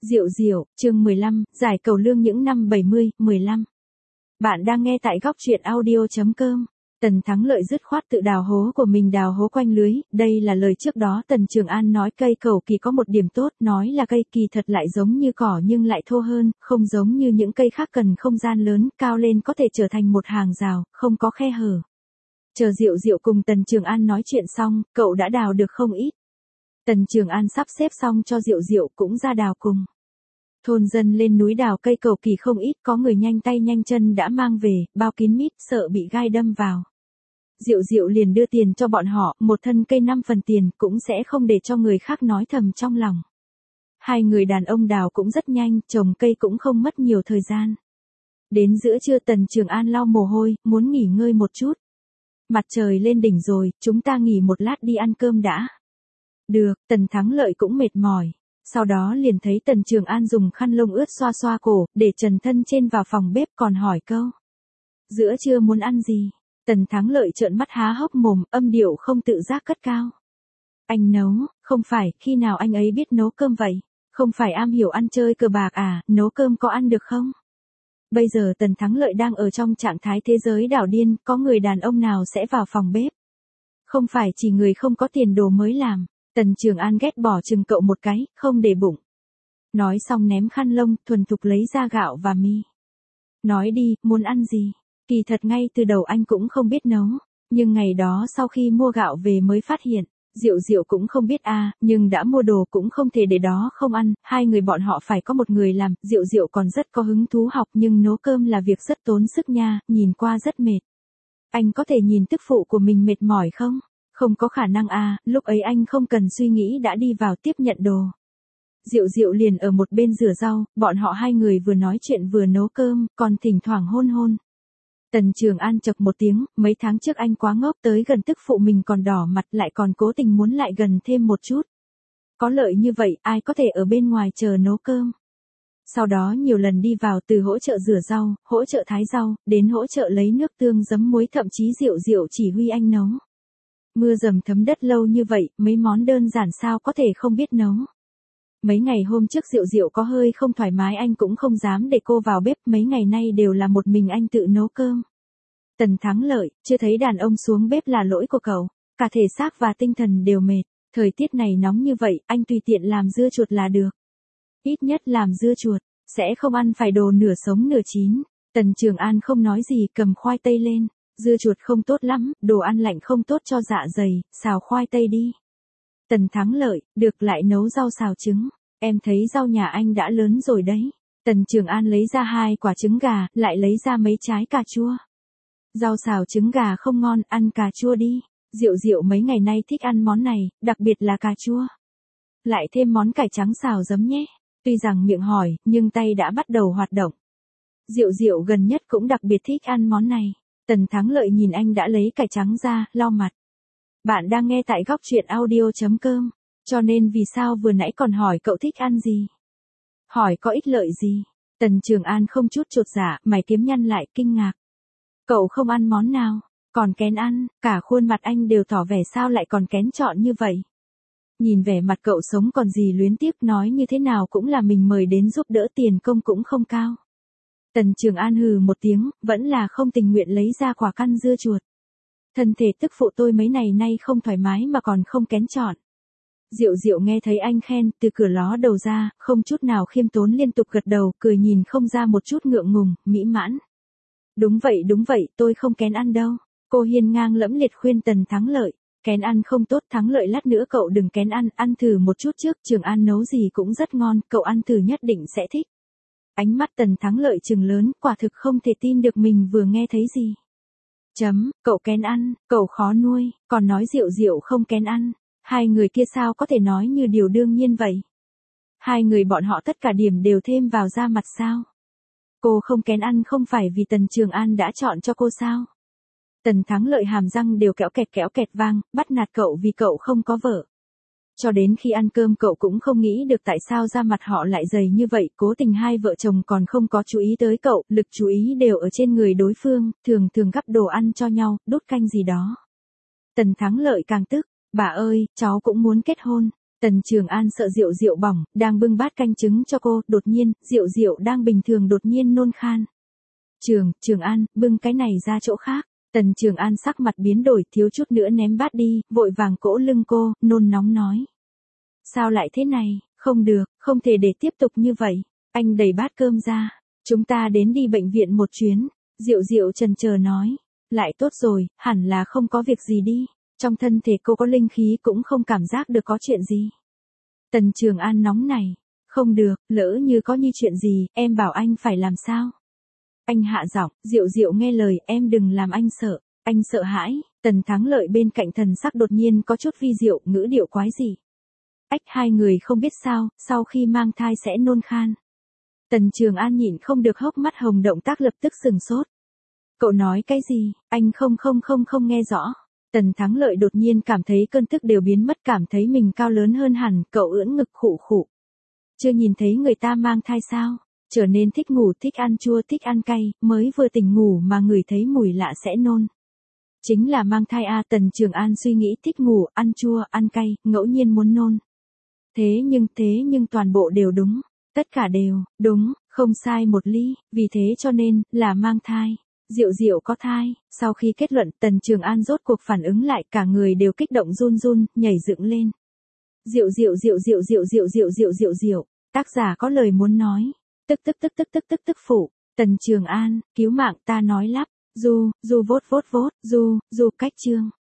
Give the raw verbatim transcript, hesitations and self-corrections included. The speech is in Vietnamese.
Diệu diệu, chương mười lăm, giải cầu lương những năm bảy mươi, mười lăm. Bạn đang nghe tại góc truyện audio chấm com. Tần Thắng Lợi dứt khoát tự đào hố của mình đào hố quanh lưới, đây là lời trước đó Tần Trường An nói cây cầu kỳ có một điểm tốt, nói là cây kỳ thật lại giống như cỏ nhưng lại thô hơn, không giống như những cây khác cần không gian lớn, cao lên có thể trở thành một hàng rào, không có khe hở. Chờ Diệu Diệu cùng Tần Trường An nói chuyện xong, cậu đã đào được không ít. Tần Trường An sắp xếp xong cho Diệu Diệu cũng ra đào cùng. Thôn dân lên núi đào cây cầu kỳ không ít, có người nhanh tay nhanh chân đã mang về, bao kín mít, sợ bị gai đâm vào. Diệu Diệu liền đưa tiền cho bọn họ, một thân cây năm phần tiền, cũng sẽ không để cho người khác nói thầm trong lòng. Hai người đàn ông đào cũng rất nhanh, trồng cây cũng không mất nhiều thời gian. Đến giữa trưa Tần Trường An lau mồ hôi, muốn nghỉ ngơi một chút. Mặt trời lên đỉnh rồi, chúng ta nghỉ một lát đi ăn cơm đã. Được, Tần Thắng Lợi cũng mệt mỏi. Sau đó liền thấy Tần Trường An dùng khăn lông ướt xoa xoa cổ, để trần thân trên vào phòng bếp còn hỏi câu. Giữa trưa muốn ăn gì? Tần Thắng Lợi trợn mắt há hốc mồm, âm điệu không tự giác cất cao. Anh nấu, không phải, khi nào anh ấy biết nấu cơm vậy? Không phải am hiểu ăn chơi cờ bạc à, nấu cơm có ăn được không? Bây giờ Tần Thắng Lợi đang ở trong trạng thái thế giới đảo điên, có người đàn ông nào sẽ vào phòng bếp? Không phải chỉ người không có tiền đồ mới làm. Tần Trường An ghét bỏ chừng cậu một cái, không để bụng. Nói xong ném khăn lông, thuần thục lấy ra gạo và mì. Nói đi, muốn ăn gì? Kỳ thật ngay từ đầu anh cũng không biết nấu, nhưng ngày đó sau khi mua gạo về mới phát hiện, Diệu Diệu cũng không biết a, à, nhưng đã mua đồ cũng không thể để đó không ăn, hai người bọn họ phải có một người làm, Diệu Diệu còn rất có hứng thú học nhưng nấu cơm là việc rất tốn sức nha, nhìn qua rất mệt. Anh có thể nhìn tức phụ của mình mệt mỏi không? Không có khả năng à, lúc ấy anh không cần suy nghĩ đã đi vào tiếp nhận đồ. Diệu Diệu liền ở một bên rửa rau, bọn họ hai người vừa nói chuyện vừa nấu cơm, còn thỉnh thoảng hôn hôn. Tần Trường An chậc một tiếng, mấy tháng trước anh quá ngốc tới gần tức phụ mình còn đỏ mặt lại còn cố tình muốn lại gần thêm một chút. Có lợi như vậy, ai có thể ở bên ngoài chờ nấu cơm. Sau đó nhiều lần đi vào từ hỗ trợ rửa rau, hỗ trợ thái rau, đến hỗ trợ lấy nước tương giấm muối thậm chí Diệu Diệu chỉ huy anh nấu. Mưa dầm thấm đất lâu như vậy, mấy món đơn giản sao có thể không biết nấu. Mấy ngày hôm trước Diệu Diệu có hơi không thoải mái anh cũng không dám để cô vào bếp, mấy ngày nay đều là một mình anh tự nấu cơm. Tần Thắng Lợi, chưa thấy đàn ông xuống bếp là lỗi của cậu, cả thể xác và tinh thần đều mệt, thời tiết này nóng như vậy, anh tùy tiện làm dưa chuột là được. Ít nhất làm dưa chuột, sẽ không ăn phải đồ nửa sống nửa chín. Tần Trường An không nói gì cầm khoai tây lên. Dưa chuột không tốt lắm, đồ ăn lạnh không tốt cho dạ dày, xào khoai tây đi. Tần Thắng Lợi, được lại nấu rau xào trứng, em thấy rau nhà anh đã lớn rồi đấy. Tần Trường An lấy ra hai quả trứng gà, lại lấy ra mấy trái cà chua. Rau xào trứng gà không ngon, ăn cà chua đi. Diệu Diệu mấy ngày nay thích ăn món này, đặc biệt là cà chua. Lại thêm món cải trắng xào giấm nhé. Tuy rằng miệng hỏi, nhưng tay đã bắt đầu hoạt động. Diệu Diệu gần nhất cũng đặc biệt thích ăn món này. Tần Thắng Lợi nhìn anh đã lấy cải trắng ra, lau mặt. Bạn đang nghe tại góc truyện audio chấm com, cho nên vì sao vừa nãy còn hỏi cậu thích ăn gì? Hỏi có ích lợi gì? Tần Trường An không chút chột dạ, mày kiếm nhăn lại kinh ngạc. Cậu không ăn món nào, còn kén ăn, cả khuôn mặt anh đều tỏ vẻ sao lại còn kén chọn như vậy. Nhìn vẻ mặt cậu sống còn gì luyến tiếc, nói như thế nào cũng là mình mời đến giúp đỡ, tiền công cũng không cao. Tần Trường An hừ một tiếng, vẫn là không tình nguyện lấy ra quả căn dưa chuột. Thân thể tức phụ tôi mấy ngày nay không thoải mái mà còn không kén chọn. Diệu Diệu nghe thấy anh khen, từ cửa ló đầu ra, không chút nào khiêm tốn liên tục gật đầu, cười nhìn không ra một chút ngượng ngùng, mỹ mãn. Đúng vậy đúng vậy, tôi không kén ăn đâu. Cô hiên ngang lẫm liệt khuyên Tần Thắng Lợi. Kén ăn không tốt, Thắng Lợi lát nữa cậu đừng kén ăn, ăn thử một chút trước, Trường An nấu gì cũng rất ngon, cậu ăn thử nhất định sẽ thích. Ánh mắt Tần Thắng Lợi trừng lớn, quả thực không thể tin được mình vừa nghe thấy gì. Chấm, cậu kén ăn, cậu khó nuôi, còn nói Diệu Diệu không kén ăn. Hai người kia sao có thể nói như điều đương nhiên vậy? Hai người bọn họ tất cả điểm đều thêm vào ra mặt sao? Cô không kén ăn không phải vì Tần Trường An đã chọn cho cô sao? Tần Thắng Lợi hàm răng đều kéo kẹt kéo kẹt vang, bắt nạt cậu vì cậu không có vợ. Cho đến khi ăn cơm cậu cũng không nghĩ được tại sao da mặt họ lại dày như vậy, cố tình hai vợ chồng còn không có chú ý tới cậu, lực chú ý đều ở trên người đối phương, thường thường gắp đồ ăn cho nhau, đút canh gì đó. Tần Thắng Lợi càng tức, bà ơi, cháu cũng muốn kết hôn. Tần Trường An sợ Diệu Diệu bỏng, đang bưng bát canh trứng cho cô, đột nhiên, Diệu Diệu đang bình thường đột nhiên nôn khan. Trường, Trường An, bưng cái này ra chỗ khác. Tần Trường An sắc mặt biến đổi, thiếu chút nữa ném bát đi, vội vàng cỗ lưng cô, nôn nóng nói. Sao lại thế này, không được, không thể để tiếp tục như vậy. Anh đẩy bát cơm ra, chúng ta đến đi bệnh viện một chuyến. Diệu Diệu chần chờ nói, lại tốt rồi, hẳn là không có việc gì đi. Trong thân thể cô có linh khí cũng không cảm giác được có chuyện gì. Tần Trường An nóng này, không được, lỡ như có như chuyện gì, em bảo anh phải làm sao? Anh hạ giọng, Diệu Diệu nghe lời, em đừng làm anh sợ. Anh sợ hãi. Tần Thắng Lợi bên cạnh thần sắc đột nhiên có chút vi diệu, ngữ điệu quái gì. Ách, hai người không biết sao, sau khi mang thai sẽ nôn khan. Tần Trường An nhịn không được hốc mắt hồng, động tác lập tức sừng sốt. Cậu nói cái gì, anh không không không không nghe rõ. Tần Thắng Lợi đột nhiên cảm thấy cơn tức đều biến mất, cảm thấy mình cao lớn hơn hẳn, cậu ưỡn ngực khụ khụ. Chưa nhìn thấy người ta mang thai sao, trở nên thích ngủ, thích ăn chua, thích ăn cay, mới vừa tỉnh ngủ mà người thấy mùi lạ sẽ nôn. Chính là mang thai a. Tần Trường An suy nghĩ, thích ngủ, ăn chua, ăn cay, ngẫu nhiên muốn nôn. Thế nhưng, thế nhưng toàn bộ đều đúng, tất cả đều, đúng, không sai một ly, vì thế cho nên, là mang thai. Diệu Diệu có thai. Sau khi kết luận, Tần Trường An rốt cuộc phản ứng lại, cả người đều kích động run run, nhảy dựng lên. Diệu Diệu Diệu Diệu Diệu Diệu Diệu Diệu Diệu Diệu, tác giả có lời muốn nói. Tức tức tức tức tức tức tức phụ. Tần Trường An, cứu mạng, ta nói lắp. Du, du vốt vốt vốt, du, du cách chương.